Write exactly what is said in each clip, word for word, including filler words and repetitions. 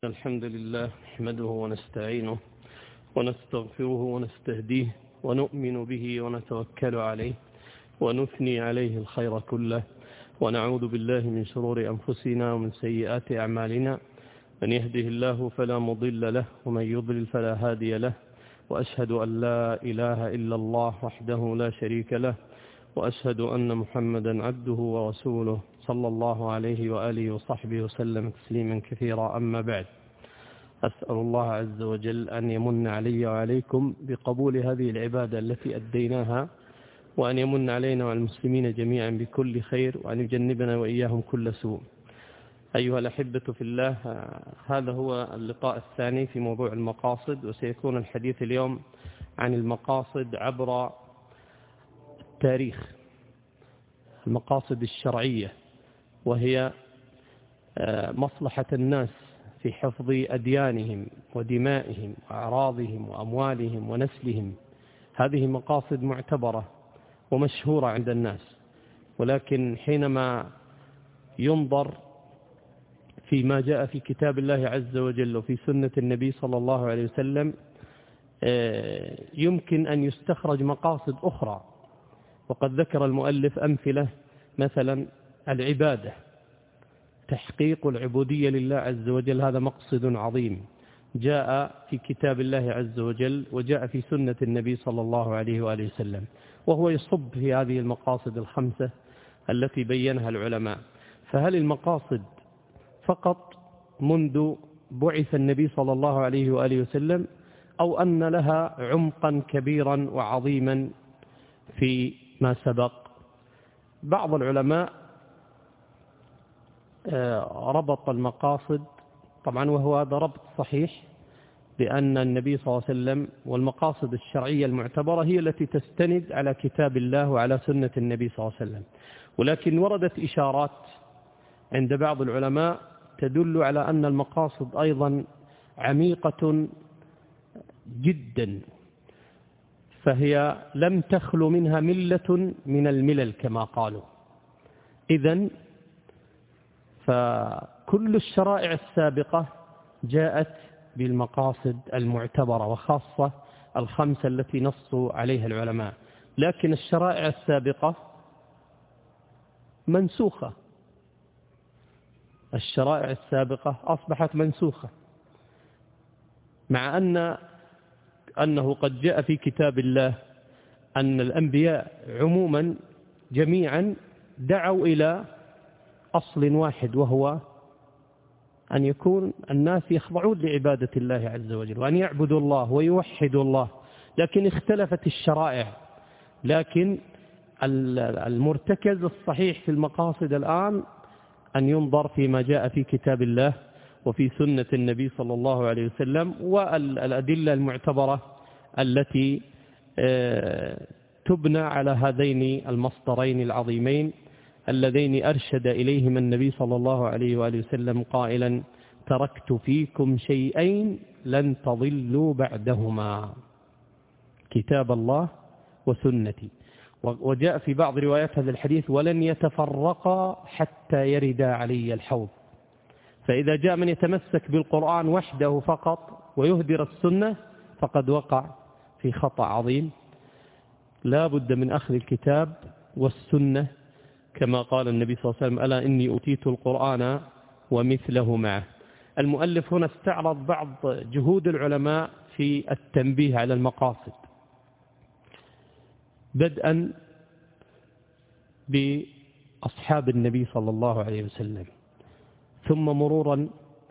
الحمد لله نحمده ونستعينه ونستغفره ونستهديه ونؤمن به ونتوكل عليه ونثني عليه الخير كله ونعوذ بالله من شرور أنفسنا ومن سيئات أعمالنا. من يهده الله فلا مضل له ومن يضلل فلا هادي له، وأشهد أن لا إله إلا الله وحده لا شريك له، وأشهد أن محمدا عبده ورسوله صلى الله عليه وآله وصحبه وسلم تسليما كثيرا. أما بعد، أسأل الله عز وجل أن يمن علي وعليكم بقبول هذه العبادة التي أديناها، وأن يمن علينا وعلى المسلمين جميعا بكل خير، وأن يجنبنا وإياهم كل سوء. أيها الأحبة في الله، هذا هو اللقاء الثاني في موضوع المقاصد، وسيكون الحديث اليوم عن المقاصد عبر التاريخ، المقاصد الشرعية، وهي مصلحة الناس في حفظ أديانهم ودمائهم وأعراضهم وأموالهم ونسلهم. هذه مقاصد معتبرة ومشهورة عند الناس، ولكن حينما ينظر فيما جاء في كتاب الله عز وجل وفي سنة النبي صلى الله عليه وسلم يمكن أن يستخرج مقاصد أخرى. وقد ذكر المؤلف أمثلة، مثلا العبادة، تحقيق العبودية لله عز وجل، هذا مقصد عظيم جاء في كتاب الله عز وجل وجاء في سنة النبي صلى الله عليه وآله وسلم، وهو يصب في هذه المقاصد الخمسة التي بينها العلماء. فهل المقاصد فقط منذ بعث النبي صلى الله عليه وآله وسلم، أو أن لها عمقا كبيرا وعظيما في ما سبق؟ بعض العلماء ربط المقاصد، طبعا وهو هذا ربط صحيح، لأن النبي صلى الله عليه وسلم والمقاصد الشرعية المعتبرة هي التي تستند على كتاب الله وعلى سنة النبي صلى الله عليه وسلم. ولكن وردت إشارات عند بعض العلماء تدل على أن المقاصد أيضا عميقة جدا، فهي لم تخلو منها ملة من الملل كما قالوا. إذن فكل الشرائع السابقة جاءت بالمقاصد المعتبرة، وخاصة الخمسة التي نصوا عليها العلماء، لكن الشرائع السابقة منسوخة، الشرائع السابقة أصبحت منسوخة، مع أن أنه قد جاء في كتاب الله أن الأنبياء عموما جميعا دعوا إلى أصل واحد، وهو أن يكون الناس يخضعون لعبادة الله عز وجل، وأن يعبدوا الله ويوحدوا الله. لكن اختلفت الشرائع، لكن المرتكز الصحيح في المقاصد الآن أن ينظر فيما جاء في كتاب الله وفي سنة النبي صلى الله عليه وسلم، والأدلة المعتبرة التي تبنى على هذين المصدرين العظيمين اللذين أرشد إليهما النبي صلى الله عليه وآله وسلم قائلا: تركت فيكم شيئين لن تضلوا بعدهما، كتاب الله وسنتي. وجاء في بعض روايات هذا الحديث: ولن يتفرقا حتى يرد علي الحوض. فإذا جاء من يتمسك بالقرآن وحده فقط ويهدر السنة فقد وقع في خطأ عظيم. لا بد من أخذ الكتاب والسنة، كما قال النبي صلى الله عليه وسلم: ألا إني أوتيت القرآن ومثله معه. المؤلف هنا استعرض بعض جهود العلماء في التنبيه على المقاصد، بدءا بأصحاب النبي صلى الله عليه وسلم، ثم مرورا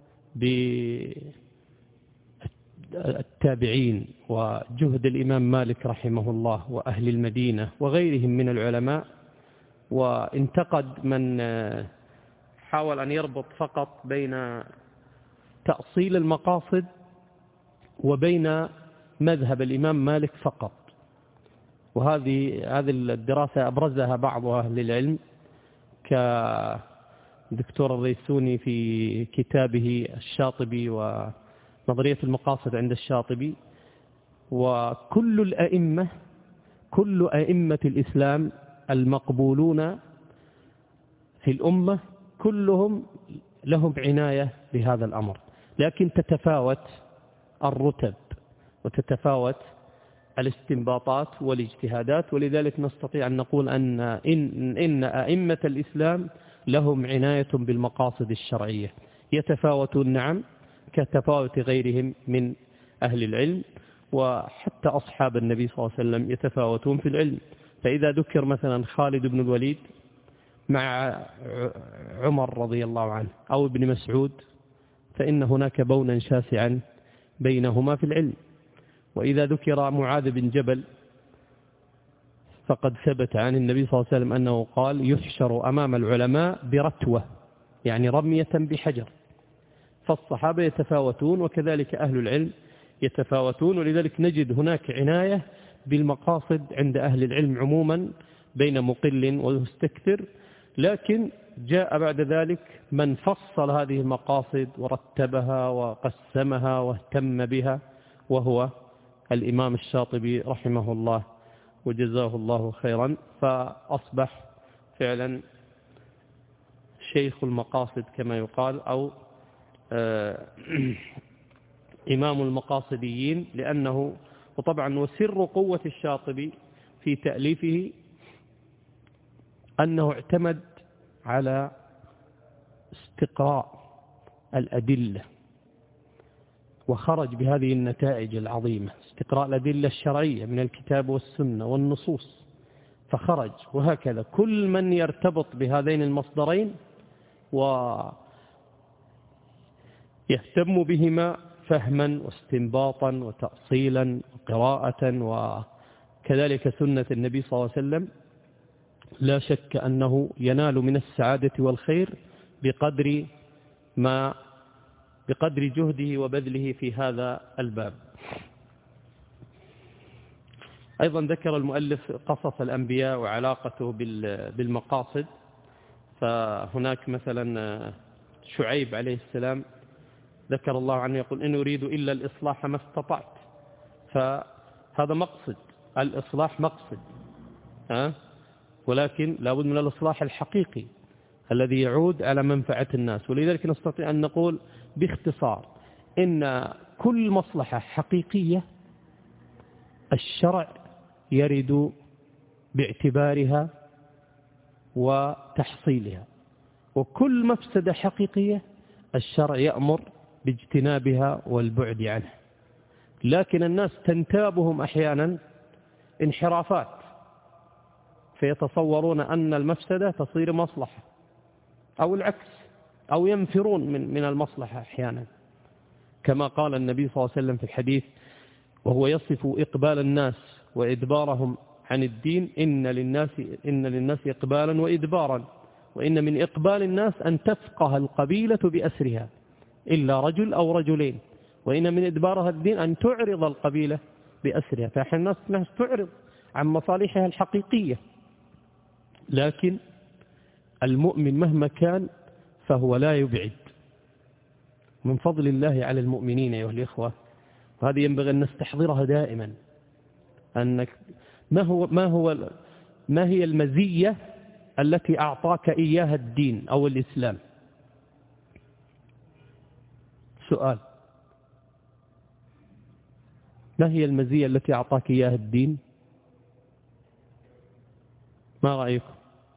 بالتابعين وجهد الإمام مالك رحمه الله وأهل المدينة وغيرهم من العلماء. وانتقد من حاول أن يربط فقط بين تأصيل المقاصد وبين مذهب الإمام مالك فقط، وهذه هذه الدراسة أبرزها بعض أهل العلم كدكتور الريسوني في كتابه الشاطبي ونظرية المقاصد عند الشاطبي. وكل الأئمة كل أئمة الإسلام المقبولون في الأمة كلهم لهم عناية بهذا الأمر، لكن تتفاوت الرتب وتتفاوت الاستنباطات والاجتهادات، ولذلك نستطيع أن نقول أن إن, إن أئمة الإسلام لهم عناية بالمقاصد الشرعية، يتفاوتون نعم كتفاوت غيرهم من أهل العلم، وحتى أصحاب النبي صلى الله عليه وسلم يتفاوتون في العلم. فإذا ذكر مثلا خالد بن الوليد مع عمر رضي الله عنه أو ابن مسعود فإن هناك بونا شاسعا بينهما في العلم. وإذا ذكر معاذ بن جبل فقد ثبت عن النبي صلى الله عليه وسلم أنه قال يحشر أمام العلماء برتوة، يعني رمية بحجر. فالصحابة يتفاوتون وكذلك أهل العلم يتفاوتون، ولذلك نجد هناك عناية بالمقاصد عند أهل العلم عموما بين مقل ومستكثر. لكن جاء بعد ذلك من فصل هذه المقاصد ورتبها وقسمها واهتم بها، وهو الإمام الشاطبي رحمه الله وجزاه الله خيرا، فأصبح فعلا شيخ المقاصد كما يقال، أو إمام المقاصديين. لأنه وطبعا وسر قوة الشاطبي في تأليفه أنه اعتمد على استقراء الأدلة وخرج بهذه النتائج العظيمة، استقراء الأدلة الشرعية من الكتاب والسنة والنصوص، فخرج. وهكذا كل من يرتبط بهذين المصدرين ويهتم بهما فهما واستنباطا وتأصيلا وقراءة وكذلك سنة النبي صلى الله عليه وسلم، لا شك أنه ينال من السعادة والخير بقدر ما بقدر جهده وبذله في هذا الباب. أيضا ذكر المؤلف قصص الأنبياء وعلاقته بالمقاصد. فهناك مثلا شعيب عليه السلام ذكر الله عنه يقول إن أريد إلا الإصلاح ما استطعت، فهذا مقصد، الإصلاح مقصد، ها؟ ولكن لابد من الإصلاح الحقيقي الذي يعود على منفعة الناس. ولذلك نستطيع أن نقول باختصار إن كل مصلحة حقيقية الشرع يرد باعتبارها وتحصيلها، وكل مفسدة حقيقية الشرع يأمر باجتنابها والبعد عنها. لكن الناس تنتابهم أحيانا انحرافات، فيتصورون أن المفسدة تصير مصلحة أو العكس، أو ينفرون من من المصلحة أحيانا، كما قال النبي صلى الله عليه وسلم في الحديث وهو يصف إقبال الناس وإدبارهم عن الدين: إن للناس إن للناس إقبالا وإدبارا، وإن من إقبال الناس أن تفقه القبيلة بأسرها إلا رجل أو رجلين، وإن من إدبارها الدين أن تعرض القبيلة بأسرها. فأحيانا الناس تعرض عن مصالحها الحقيقية. لكن المؤمن مهما كان فهو لا يبعد. من فضل الله على المؤمنين أيها الإخوة، وهذه ينبغي أن نستحضرها دائما، أنك ما هو ما هو ما هي المزية التي أعطاك إياها الدين أو الإسلام؟ سؤال: ما هي المزية التي أعطاك إياها الدين؟ ما رأيكم؟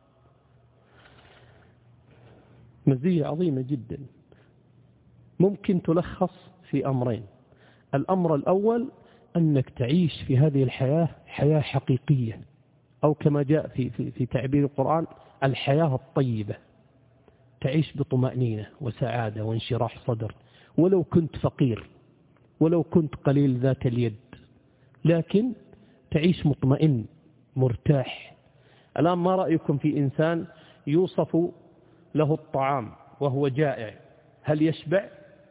مزية عظيمة جدا، ممكن تلخص في أمرين. الأمر الأول أنك تعيش في هذه الحياة حياة حقيقية، أو كما جاء في, في, في تعبير القرآن الحياة الطيبة، تعيش بطمأنينة وسعادة وانشراح صدر، ولو كنت فقير، ولو كنت قليل ذات اليد، لكن تعيش مطمئن مرتاح. الآن ما رأيكم في إنسان يوصف له الطعام وهو جائع، هل يشبع؟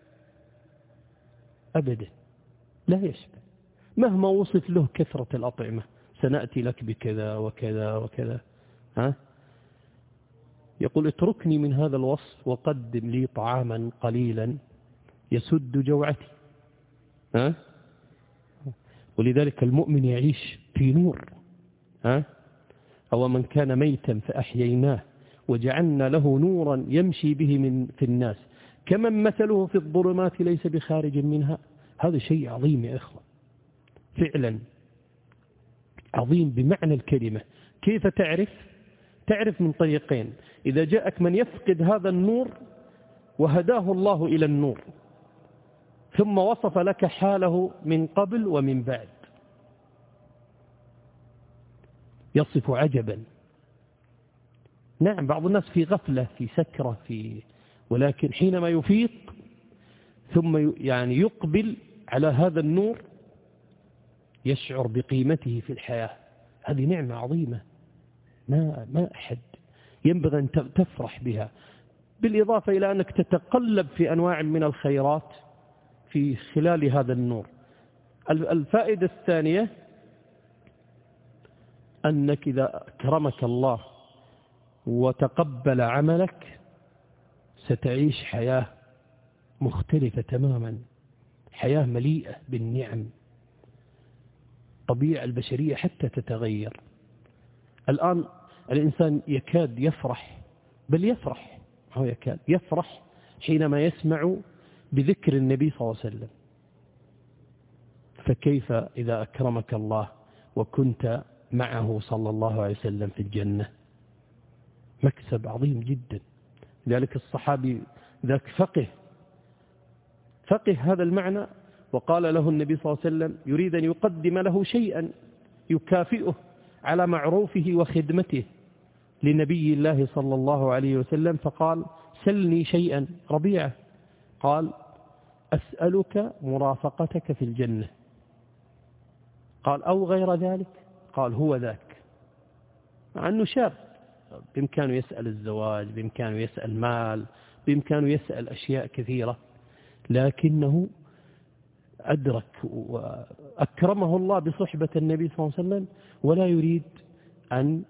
أبدا لا يشبع، مهما وصف له كثرة الأطعمة، سنأتي لك بكذا وكذا وكذا، ها؟ يقول اتركني من هذا الوصف وقدم لي طعاما قليلا يسد جوعتي، ها؟ ولذلك المؤمن يعيش في نور، ها؟ أو من كان ميتا فأحييناه وجعلنا له نورا يمشي به من في الناس كمن مثله في الظلمات ليس بخارج منها. هذا شيء عظيم يا إخوة، فعلا عظيم بمعنى الكلمة. كيف تعرف؟ تعرف من طريقين. إذا جاءك من يفقد هذا النور وهداه الله إلى النور، ثم وصف لك حاله من قبل ومن بعد، يصف عجبا. نعم بعض الناس في غفلة، في سكرة، في ولكن حينما يفيق ثم يعني يقبل على هذا النور يشعر بقيمته في الحياة. هذه نعمة عظيمة ما ما أحد ينبغي أن تفرح بها، بالإضافة إلى أنك تتقلب في أنواع من الخيرات في خلال هذا النور. الفائدة الثانية أنك إذا أكرمك الله وتقبل عملك ستعيش حياة مختلفة تماما، حياة مليئة بالنعم. الطبيعة البشرية حتى تتغير. الآن الإنسان يكاد يفرح، بل يفرح هو يكاد يفرح حينما يسمع بذكر النبي صلى الله عليه وسلم. فكيف إذا أكرمك الله وكنت معه صلى الله عليه وسلم في الجنة؟ مكسب عظيم جدا. لذلك الصحابي ذاك فقه فقه هذا المعنى، وقال له النبي صلى الله عليه وسلم يريد أن يقدم له شيئا يكافئه على معروفه وخدمته لنبي الله صلى الله عليه وسلم، فقال سلني شيئا. ربيعة قال أسألك مرافقتك في الجنة. قال أو غير ذلك؟ قال هو ذاك. مع أنه شاب بإمكانه يسأل الزواج، بإمكانه يسأل مال، بإمكانه يسأل أشياء كثيرة، لكنه أدرك وأكرمه الله بصحبة النبي صلى الله عليه وسلم، ولا يريد أن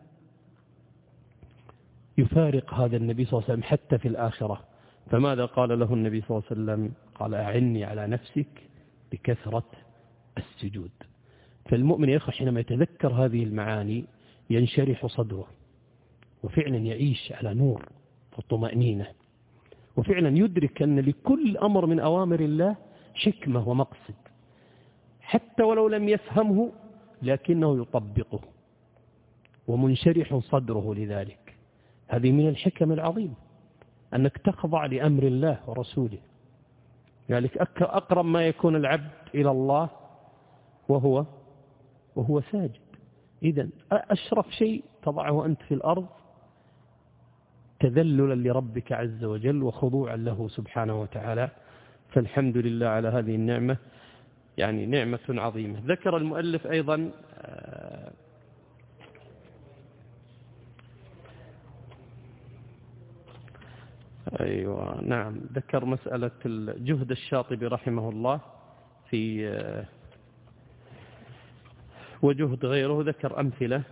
يفارق هذا النبي صلى الله عليه وسلم حتى في الآخرة. فماذا قال له النبي صلى الله عليه وسلم؟ قال أعني على نفسك بكثرة السجود. فالمؤمن يا أخي حينما يتذكر هذه المعاني ينشرح صدره، وفعلا يعيش على نور وطمأنينة، وفعلا يدرك أن لكل أمر من أوامر الله حكمة ومقصد، حتى ولو لم يفهمه لكنه يطبقه ومنشرح صدره لذلك. هذه من الحكم العظيم أنك تخضع لأمر الله ورسوله. ذلك أقرب ما يكون العبد إلى الله وهو وهو ساجد. إذن أشرف شيء تضعه أنت في الأرض تذللا لربك عز وجل وخضوعا له سبحانه وتعالى. فالحمد لله على هذه النعمة، يعني نعمة عظيمة. ذكر المؤلف أيضا أيوة نعم ذكر مسألة الجهد الشاطبي رحمه الله في وجهد غيره، ذكر أمثلة.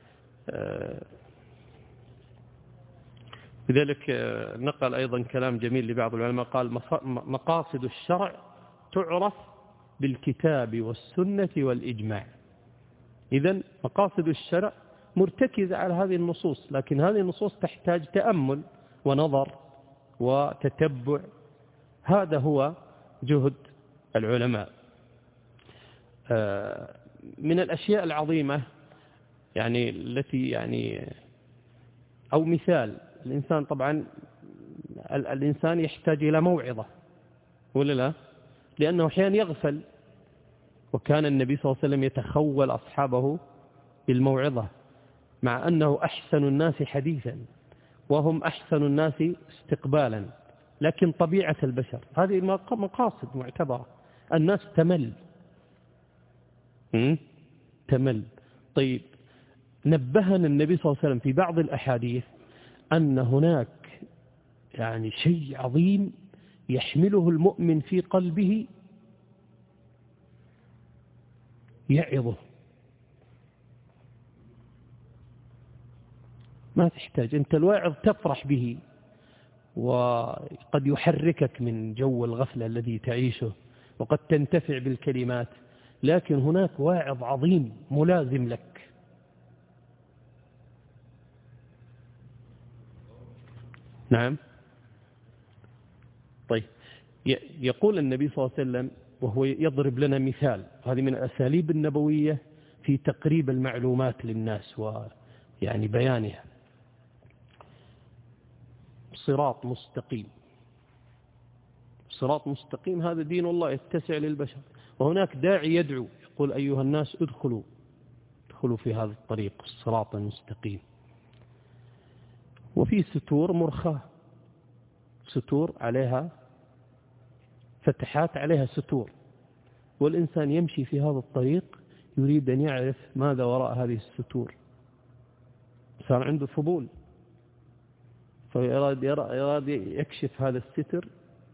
لذلك نقل أيضا كلام جميل لبعض العلماء، قال مقاصد الشرع تعرف بالكتاب والسنة والإجماع. إذن مقاصد الشرع مرتكزة على هذه النصوص، لكن هذه النصوص تحتاج تأمل ونظر وتتبع. هذا هو جهد العلماء. من الأشياء العظيمة يعني التي يعني أو مثال، الإنسان طبعا الإنسان يحتاج إلى موعظة ولا لا؟ لأنه أحيانا يغفل، وكان النبي صلى الله عليه وسلم يتخول أصحابه بالموعظة، مع أنه أحسن الناس حديثا وهم أحسن الناس استقبالا، لكن طبيعة البشر هذه مقاصد معتبرة. الناس تمل تمل. طيب نبهنا النبي صلى الله عليه وسلم في بعض الأحاديث أن هناك يعني شيء عظيم يحمله المؤمن في قلبه يعظه. ما تحتاج أنت الواعظ تفرح به، وقد يحركك من جو الغفلة الذي تعيشه، وقد تنتفع بالكلمات، لكن هناك واعظ عظيم ملازم لك. نعم طيب، يقول النبي صلى الله عليه وسلم وهو يضرب لنا مثال، هذه من الأساليب النبوية في تقريب المعلومات للناس ويعني بيانها. صراط مستقيم، صراط مستقيم هذا دين الله يتسع للبشر، وهناك داعي يدعو يقول أيها الناس ادخلوا ادخلوا في هذا الطريق الصراط المستقيم. وفي ستور مرخاة، ستور عليها فتحات عليها ستور، والإنسان يمشي في هذا الطريق يريد أن يعرف ماذا وراء هذه الستور، صار عنده فضول فيراد يراد يكشف هذا الستر.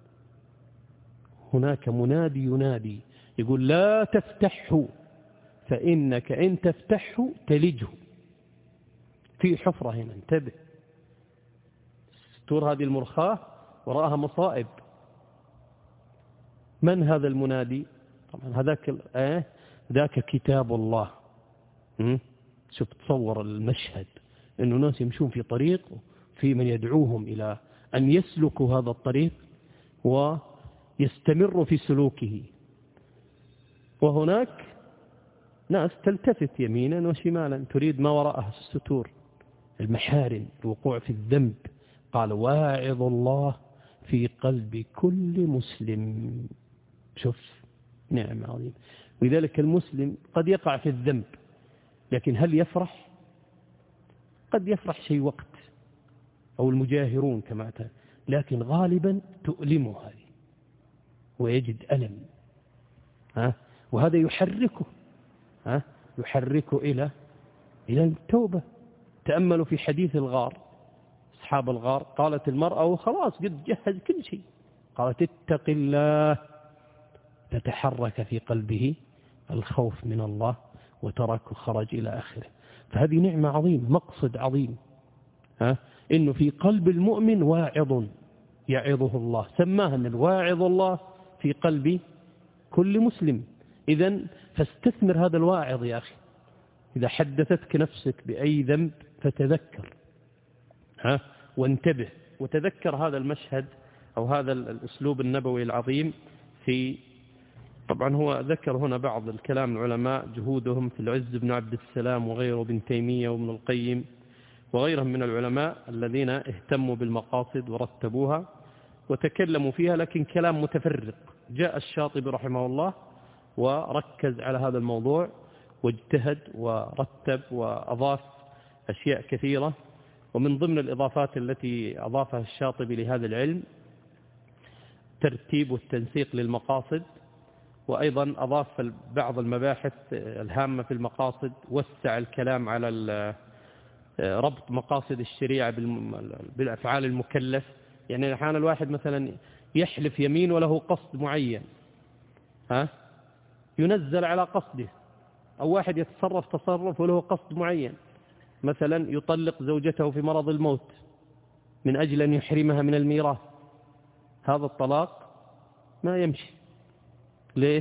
هناك منادي ينادي يقول لا تفتحه فإنك إن تفتحه تلجه، في حفرة هنا انتبه. الستور هذه المرخاة وراءها مصائب. من هذا المنادي؟ طبعا هذاك آه ذاك كتاب الله. شوف تصور المشهد، إنه ناس يمشون في طريق في من يدعوهم إلى أن يسلكوا هذا الطريق ويستمروا في سلوكه، وهناك ناس تلتفت يمينا وشمالا تريد ما وراءها الستور، المحارم، الوقوع في الذنب. قال واعظ الله في قلب كل مسلم. شوف نعم عظيم. ولذلك المسلم قد يقع في الذنب، لكن هل يفرح؟ قد يفرح شيء وقت، أو المجاهرون كما أتى، لكن غالبا تؤلمه هذه ويجد ألم، ها؟ وهذا يحركه ها؟ يحركه إلى إلى التوبة. تأملوا في حديث الغار، أصحاب الغار، قالت المرأة وخلاص قد جهز كل شيء، قالت اتق الله، تتحرك في قلبه الخوف من الله وترك خرج إلى آخره. فهذه نعمة عظيمة، مقصد عظيم، ها؟ إنه في قلب المؤمن واعظ يعظه الله، سماها أن الواعظ الله في قلب كل مسلم. إذن فاستثمر هذا الواعظ يا أخي. إذا حدثتك نفسك بأي ذنب فتذكر، ها؟ وانتبه وتذكر هذا المشهد أو هذا الأسلوب النبوي العظيم. في طبعا هو ذكر هنا بعض الكلام العلماء جهودهم في العز بن عبد السلام وغيره، بن تيمية وابن القيم وغيرهم من العلماء الذين اهتموا بالمقاصد ورتبوها وتكلموا فيها، لكن كلام متفرق. جاء الشاطبي رحمه الله وركز على هذا الموضوع واجتهد ورتب وأضاف أشياء كثيرة. ومن ضمن الإضافات التي أضافها الشاطبي لهذا العلم ترتيب والتنسيق للمقاصد، وأيضا أضاف بعض المباحث الهامة في المقاصد، وسع الكلام على ربط مقاصد الشريعة بالأفعال المكلف. يعني أحيانا الواحد مثلا يحلف يمين وله قصد معين، ها؟ ينزل على قصده. أو واحد يتصرف تصرف وله قصد معين، مثلا يطلق زوجته في مرض الموت من أجل أن يحرمها من الميراث، هذا الطلاق ما يمشي. ليش؟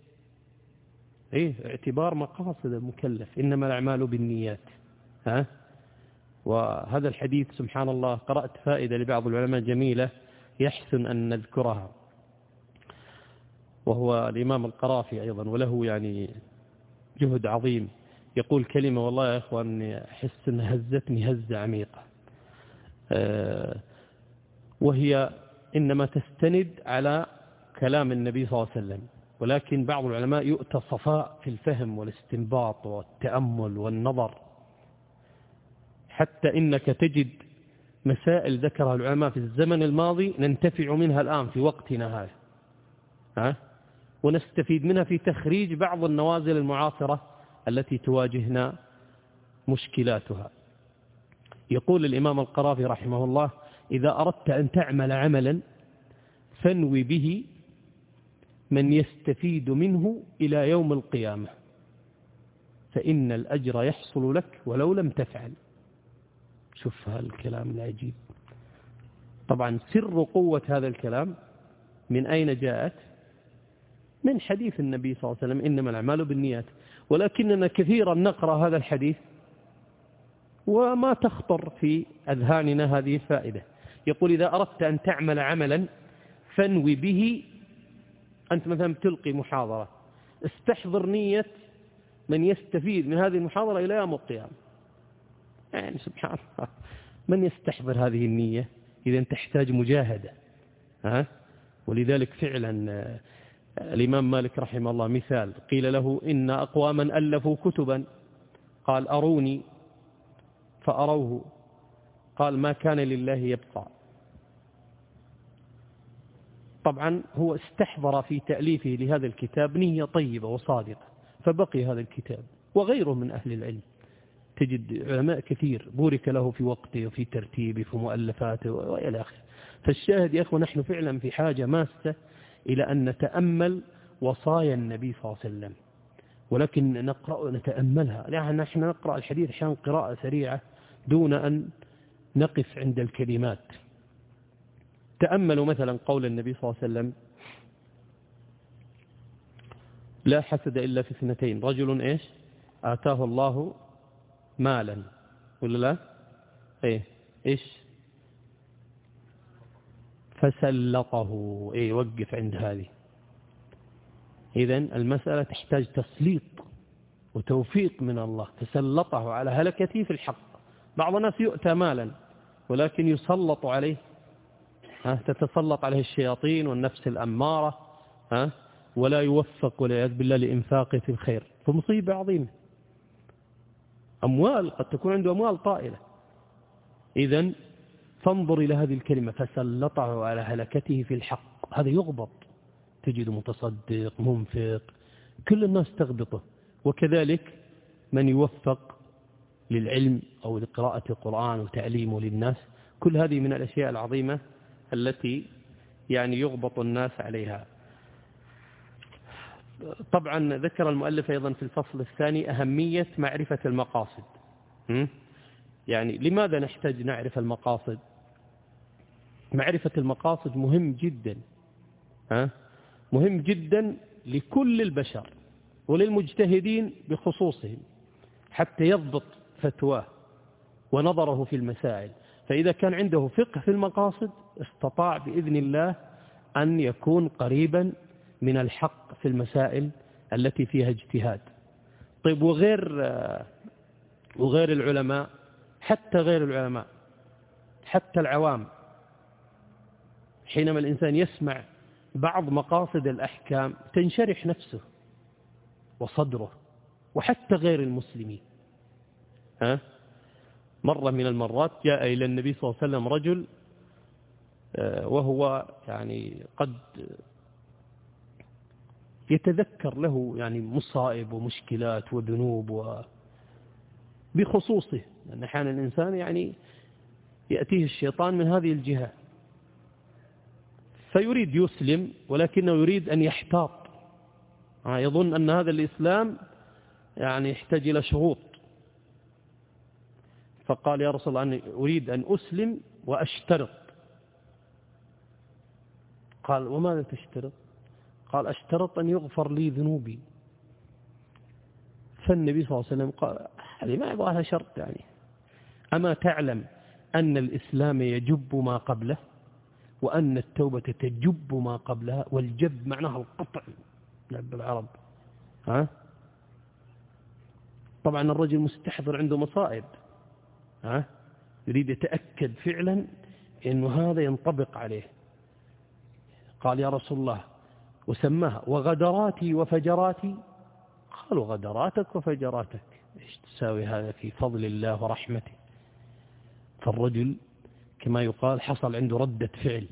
إيه؟ اعتبار مقاصد المكلف، إنما الأعمال بالنيات، ها؟ وهذا الحديث سبحان الله قرأت فائدة لبعض العلماء جميلة يحسن أن نذكرها، وهو الإمام القرافي أيضا، وله يعني جهد عظيم. يقول كلمة والله يا إخوان أحس أن هزتني هزة عميقة، أه وهي إنما تستند على كلام النبي صلى الله عليه وسلم، ولكن بعض العلماء يؤتى صفاء في الفهم والاستنباط والتأمل والنظر، حتى إنك تجد مسائل ذكرها العلماء في الزمن الماضي ننتفع منها الآن في وقتنا هذا، ها؟ ونستفيد منها في تخريج بعض النوازل المعاصرة التي تواجهنا مشكلاتها. يقول الإمام القرافي رحمه الله إذا أردت أن تعمل عملا فانوي به من يستفيد منه إلى يوم القيامة، فإن الأجر يحصل لك ولو لم تفعل. شوف هالكلام العجيب. طبعا سر قوة هذا الكلام من أين جاءت؟ من حديث النبي صلى الله عليه وسلم إنما الأعمال بالنيات. ولكننا كثيرا نقرأ هذا الحديث وما تخطر في أذهاننا هذه الفائدة. يقول إذا أردت أن تعمل عملا فانوي به. أنت مثلا تلقي محاضرة، استحضر نية من يستفيد من هذه المحاضرة إلى يوم القيامة. يعني سبحان الله، من يستحضر هذه النية؟ إذا تحتاج مجاهدة. ها؟ ولذلك فعلا الإمام مالك رحمه الله مثال، قيل له إن أقواما ألفوا كتبا، قال أروني فأروه، قال ما كان لله يبقى. طبعا هو استحضر في تأليفه لهذا الكتاب نية طيبة وصادقة، فبقي هذا الكتاب. وغيره من أهل العلم تجد علماء كثير بورك له في وقته وفي ترتيبه في مؤلفاته وإلى آخره. فالشاهد يا أخوة، نحن فعلا في حاجة ماسة إلى أن نتأمل وصايا النبي صلى الله عليه وسلم، ولكن نقرأ ونتأملها. يعني نحن نقرأ الحديث عشان قراءة سريعة دون أن نقف عند الكلمات. تأملوا مثلا قول النبي صلى الله عليه وسلم: لا حسد إلا في اثنتين، رجل إيش آتاه الله مالا، ولا لا؟ إيه إيش فسلطه. إيه وقف عند هذه. إذن المسألة تحتاج تسليط وتوفيق من الله. فسلطه على هلكته في الحق. بعض الناس يؤتى مالا ولكن يسلط عليه، ها تتسلط عليه الشياطين والنفس الأمارة، ها ولا يوفق والعياذ بالله لإنفاقه في الخير، فمصيبة عظيمة. أموال، قد تكون عنده أموال طائلة. إذن فانظر إلى هذه الكلمة: فسلطه على هلكته في الحق. هذا يغبط، تجد متصدق منفق كل الناس تغبطه. وكذلك من يوفق للعلم أو لقراءة القرآن وتعليمه للناس، كل هذه من الأشياء العظيمة التي يعني يغبط الناس عليها. طبعا ذكر المؤلف أيضا في الفصل الثاني أهمية معرفة المقاصد. يعني لماذا نحتاج نعرف المقاصد؟ معرفة المقاصد مهم جدا، ها مهم جدا لكل البشر وللمجتهدين بخصوصهم، حتى يضبط فتواه ونظره في المسائل. فإذا كان عنده فقه في المقاصد استطاع بإذن الله أن يكون قريبا من الحق في المسائل التي فيها اجتهاد. طيب وغير وغير العلماء، حتى غير العلماء، حتى العوام، حينما الإنسان يسمع بعض مقاصد الأحكام تنشرح نفسه وصدره، وحتى غير المسلمين. ها مرة من المرات جاء إلى النبي صلى الله عليه وسلم رجل وهو يعني قد يتذكر له يعني مصائب ومشكلات وذنوب بخصوصه، لأن أحيانا الإنسان يعني يأتيه الشيطان من هذه الجهة، فيريد يسلم ولكنه يريد أن يحتاط، يظن أن هذا الإسلام يعني يحتاج إلى شروط. فقال: يا رسول الله أني أريد أن أسلم وأشترط. قال: وماذا تشترط؟ قال: أشترط أن يغفر لي ذنوبي. فالنبي صلى الله عليه وسلم قال: هذه ما يبغى شرط، يعني أما تعلم أن الإسلام يجب ما قبله، وأن التوبة تجب ما قبلها. والجب معناها القطع بالعرب. ها طبعا الرجل مستحضر عنده مصائب، ها يريد يتأكد فعلا أنه هذا ينطبق عليه. قال: يا رسول الله، وسماها وغدراتي وفجراتي. قالوا: غدراتك وفجراتك إيش تساوي هذا في فضل الله ورحمته؟ فالرجل كما يقال حصل عنده ردة فعل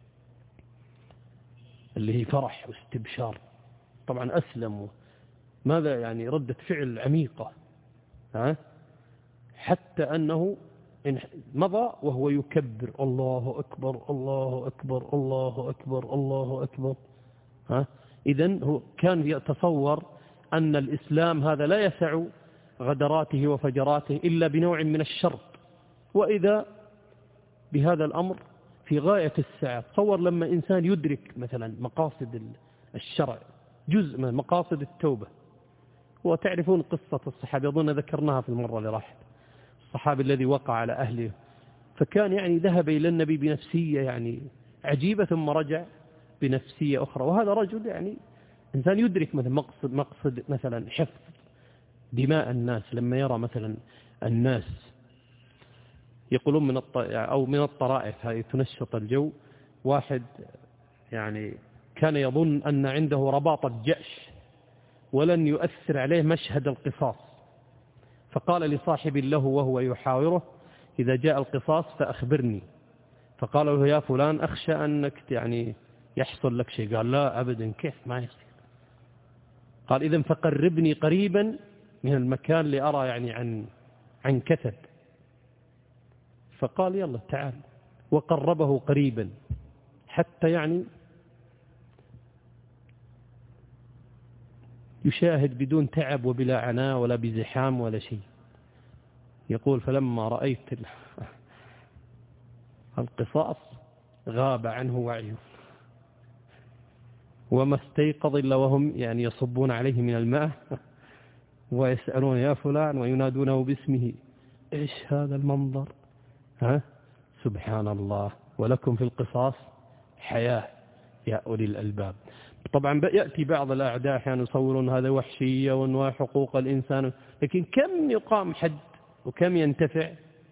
اللي هي فرح واستبشار. طبعا أسلم. ماذا يعني ردة فعل عميقة، ها حتى أنه مضى وهو يكبر: الله أكبر الله أكبر الله أكبر الله أكبر. ها إذن هو كان يتصور أن الإسلام هذا لا يسع غدراته وفجراته إلا بنوع من الشرط، وإذا بهذا الأمر في غاية السعة. تصور لما إنسان يدرك مثلا مقاصد الشرع، جزء من مقاصد التوبة. وتعرفون قصة الصحابي، أظن ذكرناها في المرة اللي راحت، الصحابي الذي وقع على أهله، فكان يعني ذهب إلى النبي بنفسية يعني عجيبة، ثم رجع بنفسية أخرى. وهذا رجل يعني إنسان يدرك مثلا مقصد, مقصد مثلا حفظ دماء الناس، لما يرى مثلا الناس يقولون من الط... أو من الطرائف هذه تنشط الجو. واحد يعني كان يظن أن عنده رباطة جأش ولن يؤثر عليه مشهد القصاص، فقال لصاحب له وهو يحاوره: إذا جاء القصاص فأخبرني. فقال له: يا فلان أخشى أنك يعني يحصل لك شيء. قال: لا أبدا، كيف ما يصير. قال: إذن فقربني قريبا من المكان اللي أرى يعني عن عن كثب. فقال: يلا تعال. وقربه قريبا حتى يعني يشاهد بدون تعب وبلا عناء ولا بزحام ولا شيء. يقول: فلما رأيت القصاص غاب عنه وعيه، وما استيقظ إلا وهم يعني يصبون عليه من الماء ويسألون: يا فلان، وينادونه باسمه. إيش هذا المنظر؟ ها؟ سبحان الله. ولكم في القصاص حياة يا أولي الألباب. طبعا يأتي بعض الأعداء أحيانا يصورون هذا وحشية وأنواع حقوق الإنسان، لكن كم يقام حد وكم ينتفع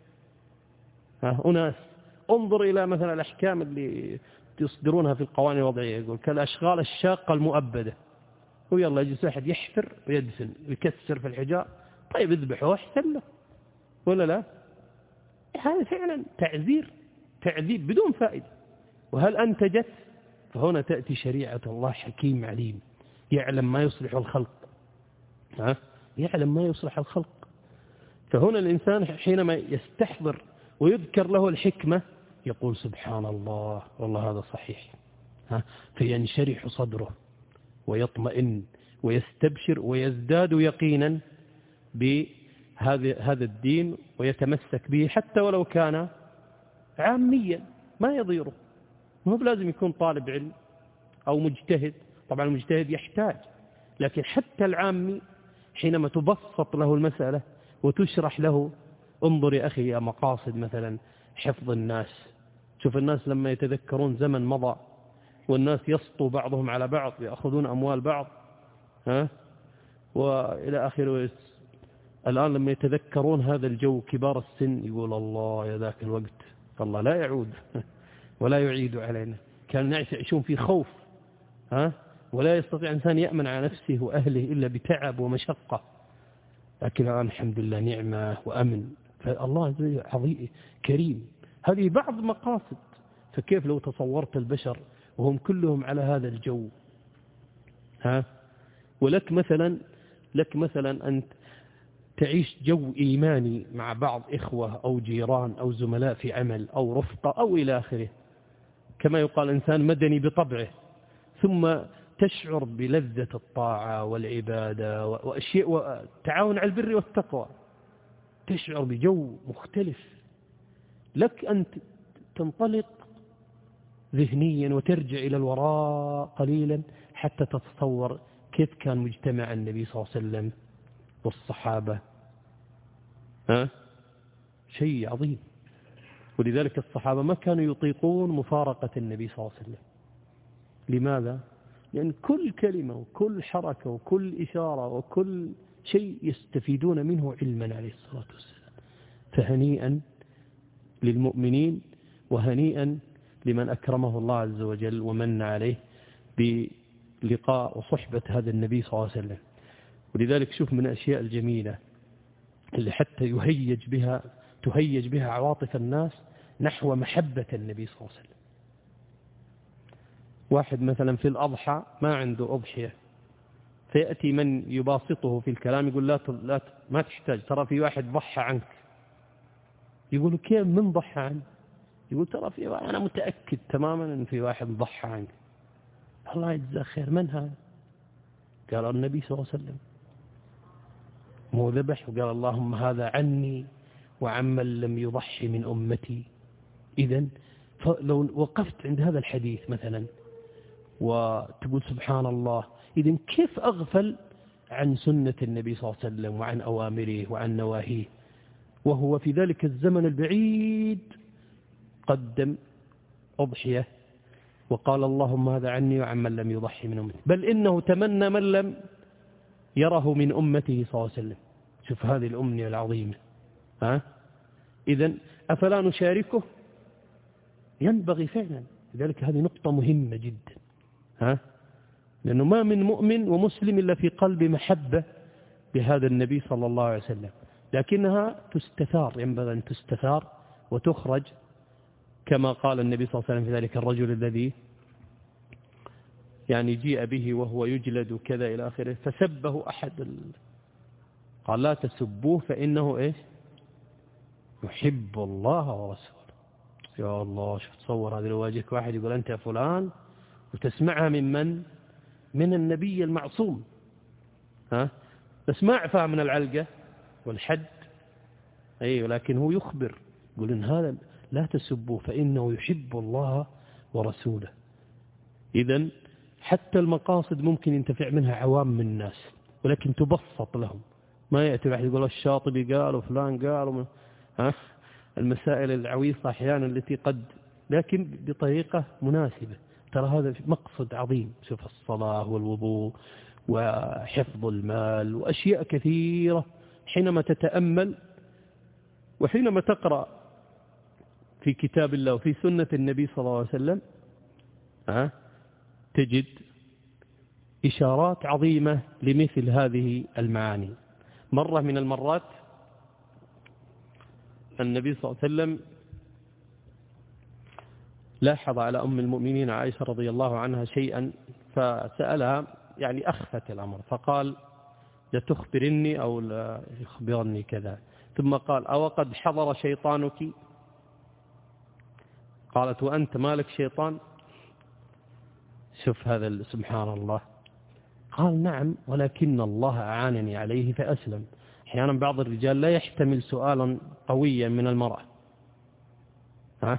أناس. انظر إلى مثلا الأحكام اللي يصدرونها في القوانين الوضعية، يقول كالأشغال الشاقة المؤبدة، ويلا يجلس أحد يحفر ويدفن ويكسر في الحجار. طيب اذبحه واحسن له، ولا لا؟ هذا فعلا تعذير، تعذيب بدون فائدة. وهل أنتجت؟ فهنا تأتي شريعة الله حكيم عليم، يعلم ما يصلح الخلق، ها؟ يعلم ما يصلح الخلق. فهنا الإنسان حينما يستحضر ويذكر له الحكمة يقول: سبحان الله، والله هذا صحيح، ها؟ فينشرح صدره ويطمئن ويستبشر ويزداد يقينا بهذا هذا الدين ويتمسك به، حتى ولو كان عاميا ما يضيره. مو بلازم يكون طالب علم أو مجتهد، طبعا المجتهد يحتاج، لكن حتى العامي حينما تبسط له المسألة وتشرح له. انظر يا أخي يا مقاصد مثلا حفظ الناس. شوف الناس لما يتذكرون زمن مضى والناس يسطوا بعضهم على بعض يأخذون أموال بعض، ها، وإلى آخره. الآن لما يتذكرون هذا الجو كبار السن يقول: الله يا ذاك الوقت، الله لا يعود ولا يعيد علينا. كان الناس يعيشون في خوف، ها، ولا يستطيع إنسان يأمن على نفسه وأهله إلا بتعب ومشقة. لكن الآن الحمد لله نعمة وأمن. فالله عظيم كريم. هذه بعض مقاصد. فكيف لو تصورت البشر وهم كلهم على هذا الجو، ها؟ ولك مثلا لك مثلا أنت تعيش جو إيماني مع بعض إخوة أو جيران أو زملاء في عمل أو رفقة أو إلى آخره، كما يقال إنسان مدني بطبعه، ثم تشعر بلذة الطاعة والعبادة وأشياء والتعاون على البر والتقوى، تشعر بجو مختلف. لك أن تنطلق ذهنيا وترجع إلى الوراء قليلا حتى تتصور كيف كان مجتمع النبي صلى الله عليه وسلم والصحابة، ها؟ شيء عظيم. ولذلك الصحابة ما كانوا يطيقون مفارقة النبي صلى الله عليه وسلم. لماذا؟ لأن كل كلمة وكل حركة وكل إشارة وكل شيء يستفيدون منه علما عليه الصلاة والسلام. فهنيئا للمؤمنين وهنيئا لمن أكرمه الله عز وجل ومن عليه بلقاء وصحبة هذا النبي صلى الله عليه وسلم. ولذلك شوف من الأشياء الجميلة اللي حتى يهيج بها تهيج بها عواطف الناس نحو محبة النبي صلى الله عليه وسلم. واحد مثلا في الأضحى ما عنده أضحية، فيأتي من يباسطه في الكلام يقول: لا لا ما تحتاج، ترى في واحد ضحى عنك. يقول: كيف من ضحى عنك؟ يقول: ترى في واحد، أنا متأكد تماما أن في واحد ضحى عنك. الله يجزاه خير. من هذا؟ قال: النبي صلى الله عليه وسلم. مو ذبح وقال: اللهم هذا عني وعمن لم يضحي من أمتي. إذن فلو وقفت عند هذا الحديث مثلا وتقول سبحان الله، إذن كيف أغفل عن سنة النبي صلى الله عليه وسلم وعن أوامره وعن نواهيه، وهو في ذلك الزمن البعيد قدم أضحية وقال اللهم هذا عني وعن من لم يضحي من أمتي، بل إنه تمنى من لم يره من أمته صلى الله عليه وسلم. شوف هذه الأمنية العظيمة. ها إذن أفلا نشاركه؟ ينبغي فعلا. لذلك هذه نقطة مهمة جدا. ها لأنه ما من مؤمن ومسلم إلا في قلب محبة بهذا النبي صلى الله عليه وسلم، لكنها تستثار، ينبغي أن تستثار وتخرج، كما قال النبي صلى الله عليه وسلم في ذلك الرجل الذي يعني جيء به وهو يجلد كذا إلى آخره، فسبه أحد ال... قال لا تسبوه فإنه إيش يحب الله ورسوله. يا الله، شوف تصور هذه الواجهك واحد يقول أنت يا فلان، وتسمعها من من؟ من النبي المعصوم. ها بس ما عفاه من العلقة والحد، أي ولكن هو يخبر يقول إن هذا لا تسبوه فإنه يحب الله ورسوله. إذن حتى المقاصد ممكن ينتفع منها عوام من الناس، ولكن تبسط لهم. ما يأتي واحد يقول الشاطبي قال وفلان قال، ها المسائل العويصة أحيانا التي قد، لكن بطريقة مناسبة. ترى هذا مقصد عظيم. شوف الصلاة والوضوء وحفظ المال وأشياء كثيرة، حينما تتأمل وحينما تقرأ في كتاب الله وفي سنة النبي صلى الله عليه وسلم ها تجد إشارات عظيمة لمثل هذه المعاني. مرة من المرات النبي صلى الله عليه وسلم لاحظ على أم المؤمنين عائشة رضي الله عنها شيئا، فسألها يعني أخفت الأمر، فقال لتخبرني أو لا يخبرني كذا، ثم قال أو قد حضر شيطانك؟ قالت وأنت مالك شيطان؟ شوف هذا سبحان الله. قال نعم، ولكن الله أعانني عليه فأسلم. أحيانا بعض الرجال لا يحتمل سؤالا قويا من المرأة، ها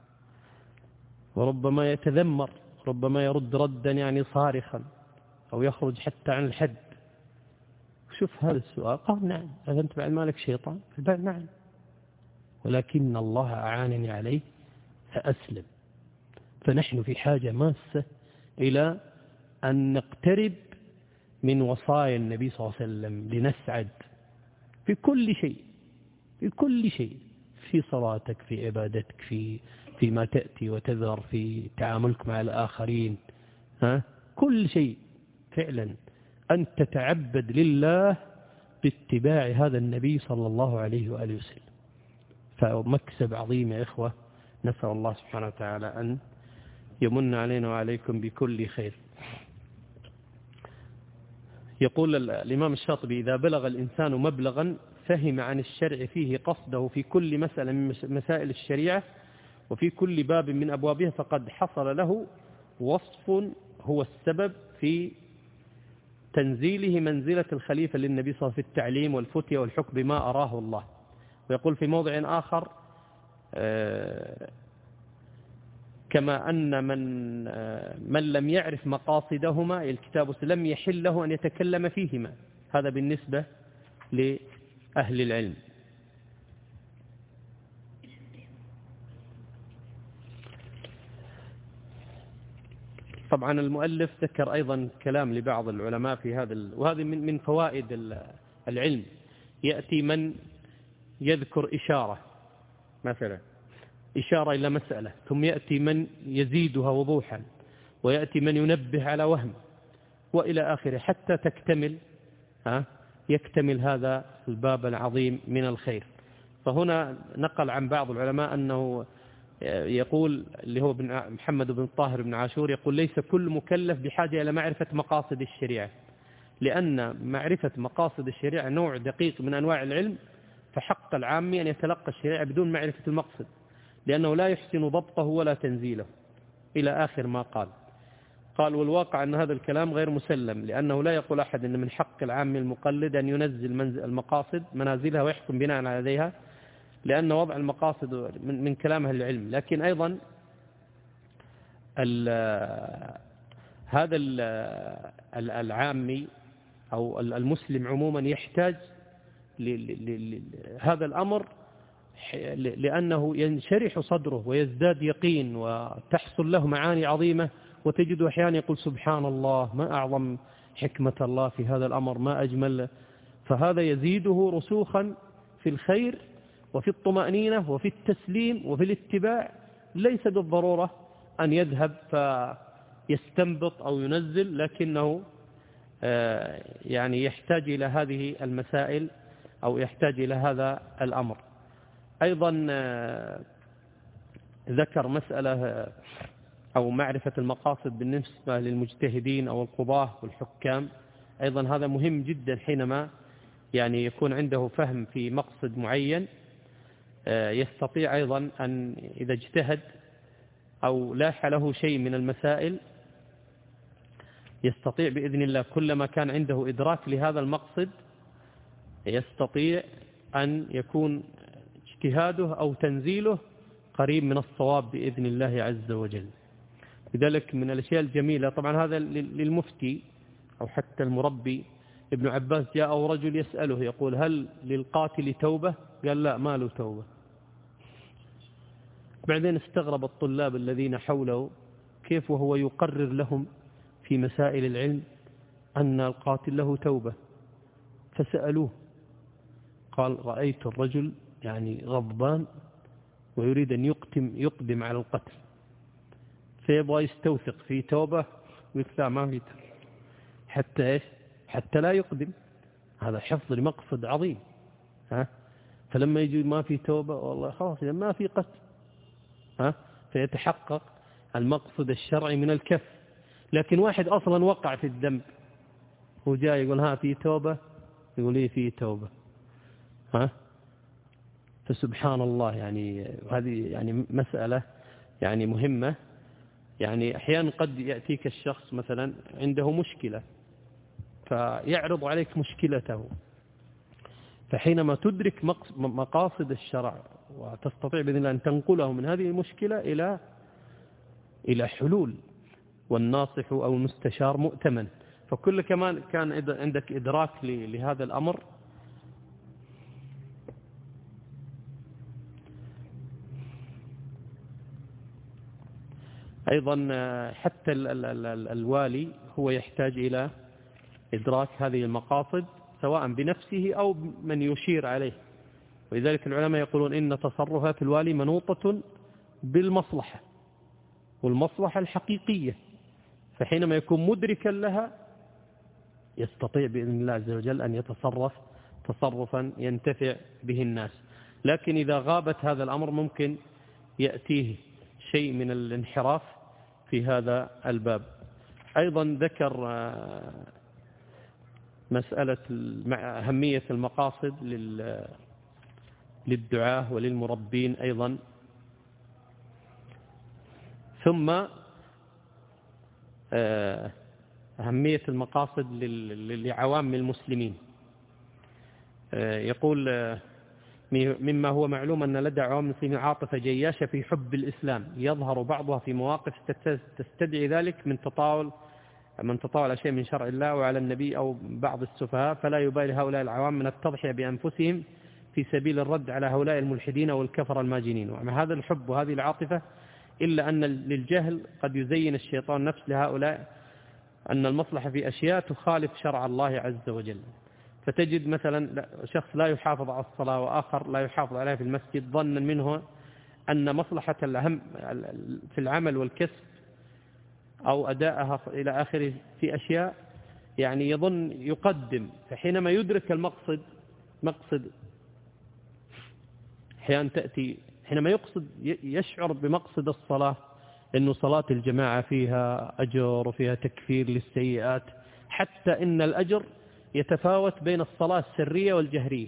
وربما يتذمر، ربما يرد ردا يعني صارخا أو يخرج حتى عن الحد. شوف هذا السؤال، قال نعم. هذا أنت بعد مالك شيطان؟ قال نعم، ولكن الله أعانني عليه فأسلم. فنحن في حاجة ماسة إلى أن نقترب من وصايا النبي صلى الله عليه وسلم لنسعد في كل شيء، في كل شيء، في صلاتك، في عبادتك، في فيما تأتي وتذر، في تعاملك مع الآخرين، ها كل شيء فعلا أن تتعبد لله باتباع هذا النبي صلى الله عليه وآله وسلم. فمكسب عظيم يا إخوة، نسأل الله سبحانه وتعالى أن يمن علينا وعليكم بكل خير. يقول الإمام الشاطبي إذا بلغ الإنسان مبلغا فهم عن الشرع فيه قصده في كل مسألة من مسائل الشريعة وفي كل باب من أبوابها، فقد حصل له وصف هو السبب في تنزيله منزلة الخليفة للنبي صلى الله عليه وسلم في التعليم والفتية والحكم بما أراه الله. ويقول في موضع آخر كما أن من من لم يعرف مقاصدهما الكتاب لم يحل له أن يتكلم فيهما. هذا بالنسبة لأهل العلم. طبعا المؤلف ذكر أيضا كلام لبعض العلماء في هذا، وهذه من من فوائد العلم. يأتي من يذكر إشارة مثلا، إشارة إلى مسألة، ثم يأتي من يزيدها وضوحا، ويأتي من ينبه على وهم، وإلى آخره حتى تكتمل ها يكتمل هذا الباب العظيم من الخير. فهنا نقل عن بعض العلماء أنه يقول اللي هو بن محمد بن طاهر بن عاشور يقول ليس كل مكلف بحاجة إلى معرفة مقاصد الشريعة، لأن معرفة مقاصد الشريعة نوع دقيق من أنواع العلم، فحق العامي أن يتلقى الشريعة بدون معرفة المقصد، لأنه لا يحسن ضبطه ولا تنزيله إلى آخر ما قال. قال والواقع أن هذا الكلام غير مسلم، لأنه لا يقول أحد أن من حق العام المقلد أن ينزل المقاصد منازلها ويحكم بناء عليها، لأن وضع المقاصد من, من كلام أهل العلم. لكن أيضا ال هذا ال العامي أو المسلم عموما يحتاج لهذا الأمر لأنه ينشرح صدره ويزداد يقين وتحصل له معاني عظيمة، وتجد أحيانا يقول سبحان الله، ما أعظم حكمة الله في هذا الأمر، ما أجمل. فهذا يزيده رسوخا في الخير وفي الطمأنينة وفي التسليم وفي الاتباع. ليس بالضرورة أن يذهب فيستنبط أو ينزل، لكنه يعني يحتاج إلى هذه المسائل أو يحتاج إلى هذا الأمر. أيضا ذكر مسألة أو معرفة المقاصد بالنسبة للمجتهدين أو القضاة والحكام. أيضا هذا مهم جدا، حينما يعني يكون عنده فهم في مقصد معين يستطيع أيضا أن إذا اجتهد أو لاح له شيء من المسائل يستطيع بإذن الله، كلما كان عنده إدراك لهذا المقصد يستطيع أن يكون اجتهاده أو تنزيله قريب من الصواب بإذن الله عز وجل. لذلك من الأشياء الجميلة، طبعا هذا للمفتي أو حتى المربي. ابن عباس جاء رجل يسأله يقول هل للقاتل توبة؟ قال لا، ما له توبة. بعدين استغرب الطلاب الذين حوله كيف وهو يقرر لهم في مسائل العلم أن القاتل له توبة، فسألوه قال رأيت الرجل يعني غضبان ويريد أن يقدم, يقدم على القتل، فيبغى يستوثق في توبة ويكثر ما في توبة حتى إيش؟ حتى لا يقدم. هذا حفظ لمقصد عظيم. ها؟ فلما يجي ما في توبة والله خلاص ما في قتل، ها؟ فيتحقق المقصد الشرعي من الكف. لكن واحد أصلا وقع في الذنب وجاء يقول ها في توبة، يقول لي في توبة، ها؟ فسبحان الله، يعني هذه يعني مسألة يعني مهمة. يعني أحيانا قد يأتيك الشخص مثلا عنده مشكلة فيعرض عليك مشكلته، فحينما تدرك مقاصد الشرع وتستطيع بإذن الله أن تنقله من هذه المشكلة إلى إلى حلول، والناصح أو المستشار مؤتمن. فكل كمان كان عندك إدراك لهذا الأمر أيضا. حتى الوالي هو يحتاج إلى إدراك هذه المقاصد سواء بنفسه أو من يشير عليه. ولذلك العلماء يقولون إن تصرفات الوالي منوطة بالمصلحة والمصلحة الحقيقية، فحينما يكون مدركا لها يستطيع بإذن الله عز وجل أن يتصرف تصرفا ينتفع به الناس. لكن إذا غابت هذا الأمر ممكن يأتيه شيء من الانحراف في هذا الباب. أيضا ذكر مسألة أهمية المقاصد للدعاة وللمربين أيضا. ثم أهمية المقاصد لعوام المسلمين. يقول مما هو معلوم أن لدى عوام المسلمين عاطفة جياشة في حب الإسلام يظهر بعضها في مواقف تستدعي ذلك من تطاول من تطاول شيء من شرع الله وعلى النبي أو بعض السفهاء، فلا يبالي هؤلاء العوام من التضحية بأنفسهم في سبيل الرد على هؤلاء الملحدين والكفر الماجنين. ومع هذا الحب وهذه العاطفة إلا أن للجهل قد يزين الشيطان نفس لهؤلاء أن المصلحة في أشياء تخالف شرع الله عز وجل. فتجد مثلا شخص لا يحافظ على الصلاة وآخر لا يحافظ عليها في المسجد ظنا منه أن مصلحة الأهم في العمل والكسب أو أداءها إلى آخره في أشياء يعني يظن يقدم. فحينما يدرك المقصد مقصد أحيانا تأتي حينما يقصد يشعر بمقصد الصلاة إنه صلاة الجماعة فيها أجر وفيها تكفير للسيئات، حتى إن الأجر يتفاوت بين الصلاة السرية والجهرية.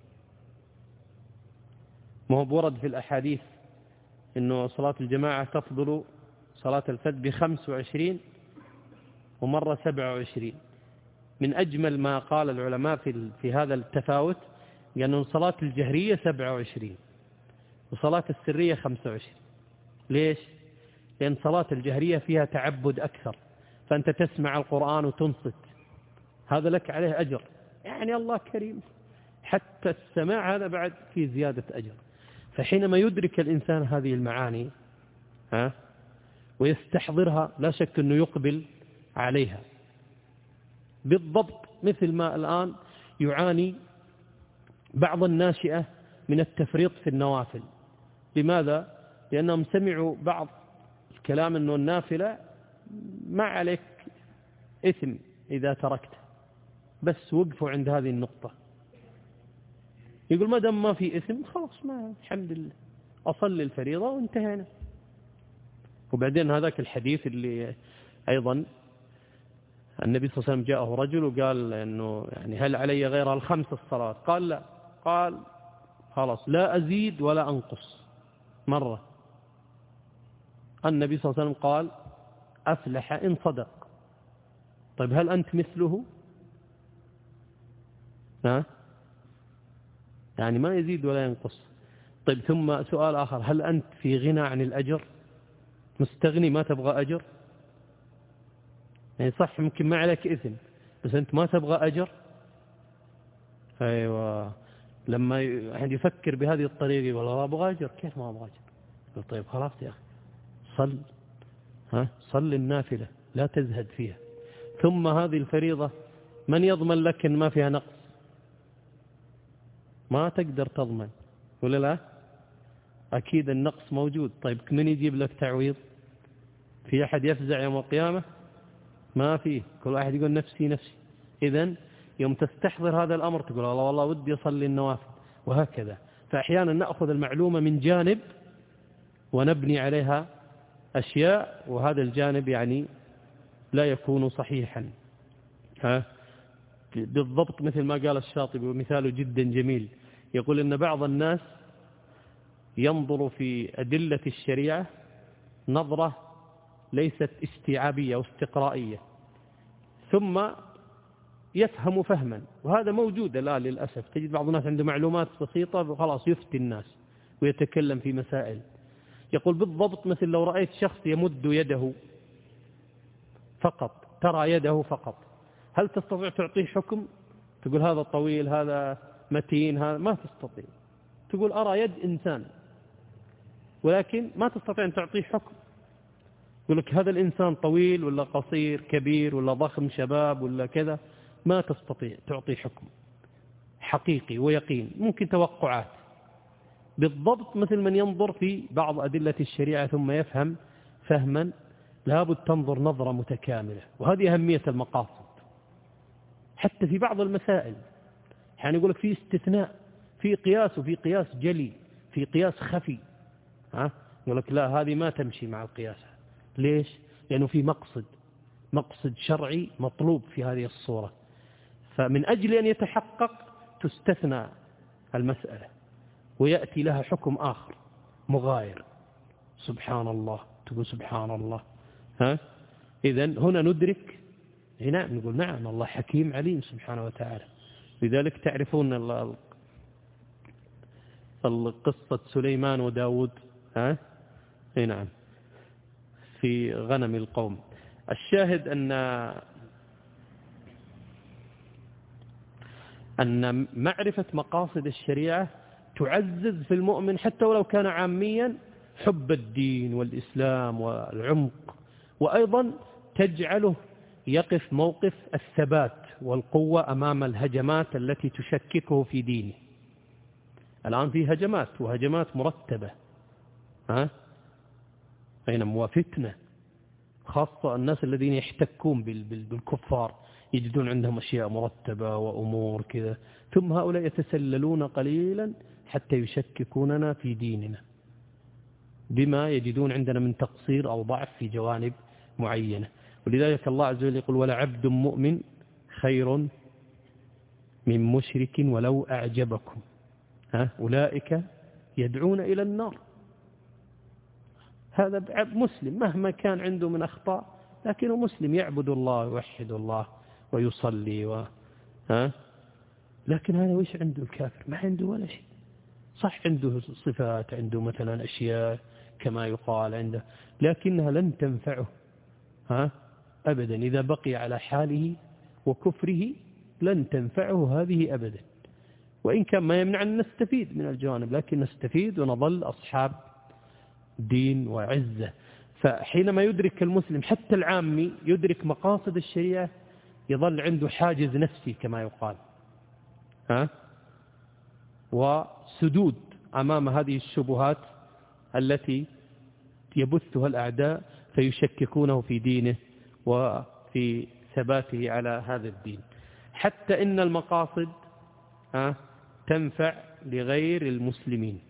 ما هو بورد في الأحاديث إنه صلاة الجماعة تفضل صلاة الفجر بخمس وعشرين ومرة سبع وعشرين. من أجمل ما قال العلماء في في هذا التفاوت لأن صلاة الجهرية سبع وعشرين وصلاة السرية خمسة وعشرين. ليش؟ لأن صلاة الجهرية فيها تعبد أكثر، فأنت تسمع القرآن وتنصت، هذا لك عليه أجر، يعني الله كريم. حتى السماع هذا بعد في زيادة أجر. فحينما يدرك الإنسان هذه المعاني ها ويستحضرها لا شك أنه يقبل عليها. بالضبط مثل ما الآن يعاني بعض الناشئة من التفريط في النوافل. لماذا؟ لأنهم سمعوا بعض الكلام أنه النافلة ما عليك إثم إذا تركت، بس وقفوا عند هذه النقطة. يقول ما دام ما في إثم خلاص، ما الحمد لله أصلي الفريضة وانتهينا. وبعدين هذاك الحديث اللي أيضا النبي صلى الله عليه وسلم جاءه رجل وقال إنه يعني هل علي غير الخمس الصلاة؟ قال لا. قال خلاص لا أزيد ولا أنقص مرة. النبي صلى الله عليه وسلم قال أفلح إن صدق. طيب هل أنت مثله؟ ها؟ يعني ما يزيد ولا ينقص. طيب ثم سؤال آخر، هل أنت في غنى عن الأجر؟ مستغني ما تبغى أجر؟ يعني صح ممكن ما عليك إثم بس أنت ما تبغى أجر. أيوة، لما أحد يفكر بهذه الطريقة يقول والله أبغى أجر. كيف ما أبغى أجر؟ يقول طيب خلاص يا أخي صل، ها صل النافلة لا تزهد فيها. ثم هذه الفريضة من يضمن لك إن ما فيها نقص؟ ما تقدر تضمن ولا لا؟ أكيد النقص موجود. طيب من يجيب لك تعويض؟ في أحد يفزع يوم القيامة؟ ما فيه، كل واحد يقول نفسي نفسي. إذن يوم تستحضر هذا الأمر تقول الله والله ودي أصلي النوافل، وهكذا. فأحيانا نأخذ المعلومة من جانب ونبني عليها أشياء، وهذا الجانب يعني لا يكون صحيحا. ها بالضبط مثل ما قال الشاطبي ومثاله جدا جميل، يقول إن بعض الناس ينظر في أدلة الشريعة نظرة ليست استيعابية أو استقرائية، ثم يفهم فهما، وهذا موجود الآن للأسف. تجد بعض الناس عنده معلومات بسيطة وخلاص يفتي الناس ويتكلم في مسائل. يقول بالضبط مثل لو رأيت شخص يمد يده فقط، ترى يده فقط، هل تستطيع تعطيه حكم؟ تقول هذا طويل، هذا متين، هذا ما تستطيع. تقول أرى يد إنسان، ولكن ما تستطيع أن تعطيه حكم. يقول لك هذا الإنسان طويل ولا قصير، كبير ولا ضخم، شباب ولا كذا، ما تستطيع تعطي حكم حقيقي ويقين، ممكن توقعات. بالضبط مثل من ينظر في بعض أدلة الشريعة ثم يفهم فهما لابد تنظر نظرة متكاملة. وهذه أهمية المقاصد حتى في بعض المسائل. يعني يقول لك في استثناء، في قياس وفي قياس جلي، في قياس خفي. ها يقول لك لا هذه ما تمشي مع القياس. ليش؟ لأنه في مقصد مقصد شرعي مطلوب في هذه الصورة، فمن أجل أن يتحقق تستثنى المسألة ويأتي لها حكم آخر مغاير. سبحان الله، تقول سبحان الله. ها إذن هنا ندرك، نعم نقول نعم الله حكيم عليم سبحانه وتعالى. لذلك تعرفون القصة سليمان وداود، ها نعم في غنم القوم. الشاهد أن أن معرفة مقاصد الشريعة تعزز في المؤمن حتى ولو كان عاميا حب الدين والإسلام والعمق، وأيضا تجعله يقف موقف الثبات والقوة أمام الهجمات التي تشككه في دينه. الآن في هجمات وهجمات مرتبة، ها بينما وفتنة، خاصة الناس الذين يحتكون بالكفار يجدون عندهم أشياء مرتبة وأمور كذا، ثم هؤلاء يتسللون قليلا حتى يشككوننا في ديننا بما يجدون عندنا من تقصير أو ضعف في جوانب معينة. ولذلك الله عز وجل يقول ولعبد مؤمن خير من مشرك ولو أعجبكم. ها أولئك يدعون إلى النار. هذا مسلم مهما كان عنده من أخطاء، لكنه مسلم يعبد الله ويوحد الله ويصلي و... ها لكن هذا وش عنده الكافر؟ ما عنده ولا شيء. صح عنده صفات، عنده مثلا أشياء كما يقال عنده، لكنها لن تنفعه ها أبدا إذا بقي على حاله وكفره، لن تنفعه هذه أبدا. وإن كان ما يمنع أن نستفيد من الجوانب، لكن نستفيد ونظل أصحاب دين وعزة. فحينما يدرك المسلم حتى العامي يدرك مقاصد الشريعة يظل عنده حاجز نفسي كما يقال، ها؟ وسدود أمام هذه الشبهات التي يبثها الأعداء فيشككونه في دينه وفي ثباته على هذا الدين. حتى إن المقاصد ها تنفع لغير المسلمين.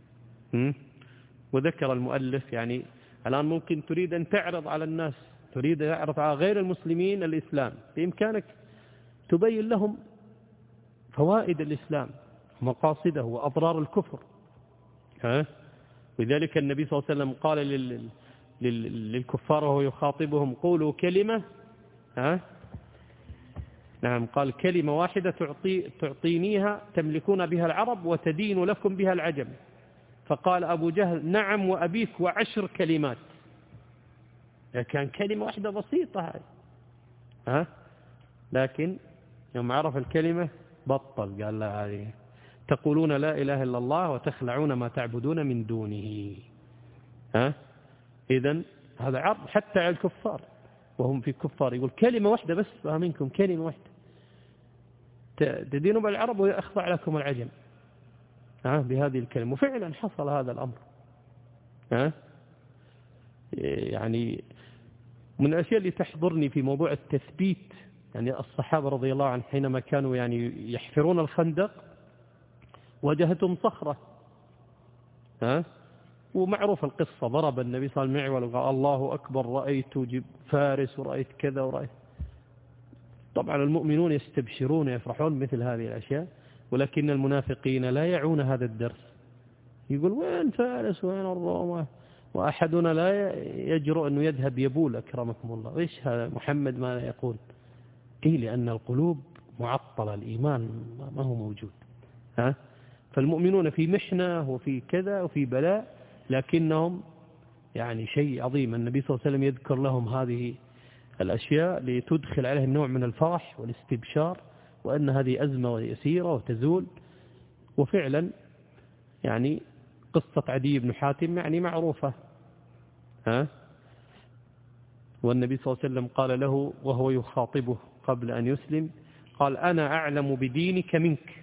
وذكر المؤلف يعني الآن ممكن تريد أن تعرض على الناس، تريد أن تعرض على غير المسلمين الإسلام، بإمكانك تبين لهم فوائد الإسلام ومقاصده وأضرار الكفر. ها؟ ولذلك النبي صلى الله عليه وسلم قال لل... لل... للكفار وهو يخاطبهم قولوا كلمة، ها؟ نعم، قال كلمة واحدة تعطي... تعطينيها تملكون بها العرب وتدين لكم بها العجم. فقال أبو جهل نعم وأبيك وعشر كلمات. كان كلمة واحدة بسيطة هاي، ها؟ لكن يوم عرف الكلمة بطل، قال لا هذه تقولون لا إله إلا الله وتخلعون ما تعبدون من دونه. ها؟ إذن هذا عرض حتى على الكفار وهم في كفار، يقول كلمة واحدة بس منكم، كلمة واحدة تدينوا بالعرب ويخضع لكم العجم، ها؟ بهذه الكلمة. وفعلا حصل هذا الأمر. ها؟ يعني من الأشياء اللي تحضرني في موضوع التثبيت، يعني الصحابة رضي الله عنهم حينما كانوا يعني يحفرون الخندق واجهتهم صخرة، ها؟ ومعروف القصة، ضرب النبي صلى الله عليه وسلم المعول وقال الله أكبر رأيت فارس ورأيت كذا ورأيت. طبعا المؤمنون يستبشرون يفرحون مثل هذه الأشياء، ولكن المنافقين لا يعون هذا الدرس. يقول وين فارس وين الروم، وأحدنا لا يجرؤ أنه يذهب يبول أكرمكم الله. إيش هذا محمد ما يقول؟ إيه، لأن القلوب معطلة، الإيمان ما هو موجود. ها؟ فالمؤمنون في محنة وفي كذا وفي بلاء، لكنهم يعني شيء عظيم. النبي صلى الله عليه وسلم يذكر لهم هذه الأشياء لتدخل عليهم نوع من الفرح والاستبشار، وأن هذه أزمة يسيرة وتزول. وفعلا يعني قصة عدي بن حاتم يعني معروفة، ها؟ والنبي صلى الله عليه وسلم قال له وهو يخاطبه قبل أن يسلم، قال أنا أعلم بدينك منك،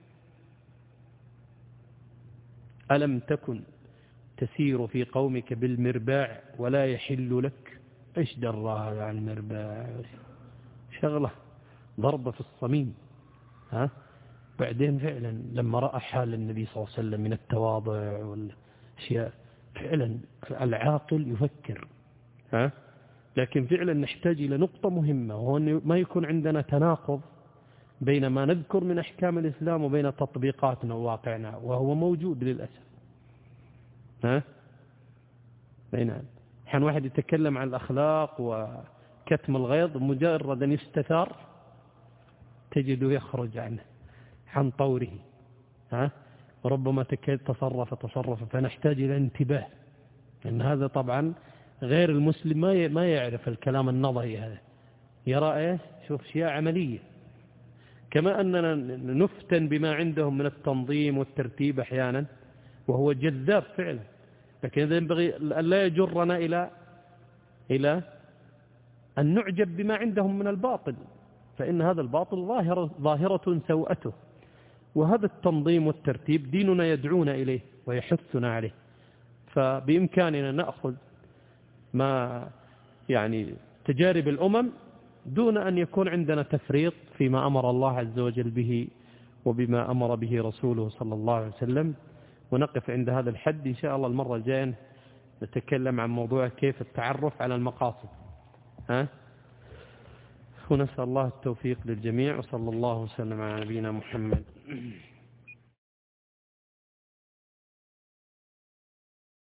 ألم تكن تسير في قومك بالمرباع ولا يحل لك؟ إيش درها عن المرباع؟ شغلة ضربة في الصميم. ها؟ بعدين فعلا لما رأى حال النبي صلى الله عليه وسلم من التواضع والأشياء، فعلا العاقل يفكر. ها؟ لكن فعلا نحتاج إلى نقطة مهمة، وهو أن ما يكون عندنا تناقض بين ما نذكر من أحكام الإسلام وبين تطبيقاتنا وواقعنا، وهو موجود للأسف. ها؟ بين حين واحد يتكلم عن الأخلاق وكتم الغيظ، مجرد أن يستثار تجده يخرج عنه عن طوره. ها؟ وربما تصرف تصرف فنحتاج إلى انتباه، لأن هذا طبعا غير المسلم ما ما يعرف الكلام النظري هذا، يرى ايه شوف أشياء عملية. كما أننا نفتن بما عندهم من التنظيم والترتيب أحيانا وهو جذاب فعلا، لكن هذا ينبغي أن لا يجرنا إلى إلى أن نعجب بما عندهم من الباطل، فإن هذا الباطل ظاهرة ظاهرة سوءته، وهذا التنظيم والترتيب ديننا يدعونا إليه ويحثنا عليه. فبإمكاننا نأخذ ما يعني تجارب الأمم دون أن يكون عندنا تفريط فيما أمر الله عز وجل به وبما أمر به رسوله صلى الله عليه وسلم. ونقف عند هذا الحد إن شاء الله. المرة الجاية نتكلم عن موضوع كيف التعرف على المقاصد. ها؟ ونسأل الله التوفيق للجميع، وصلى الله وسلم على نبينا محمد.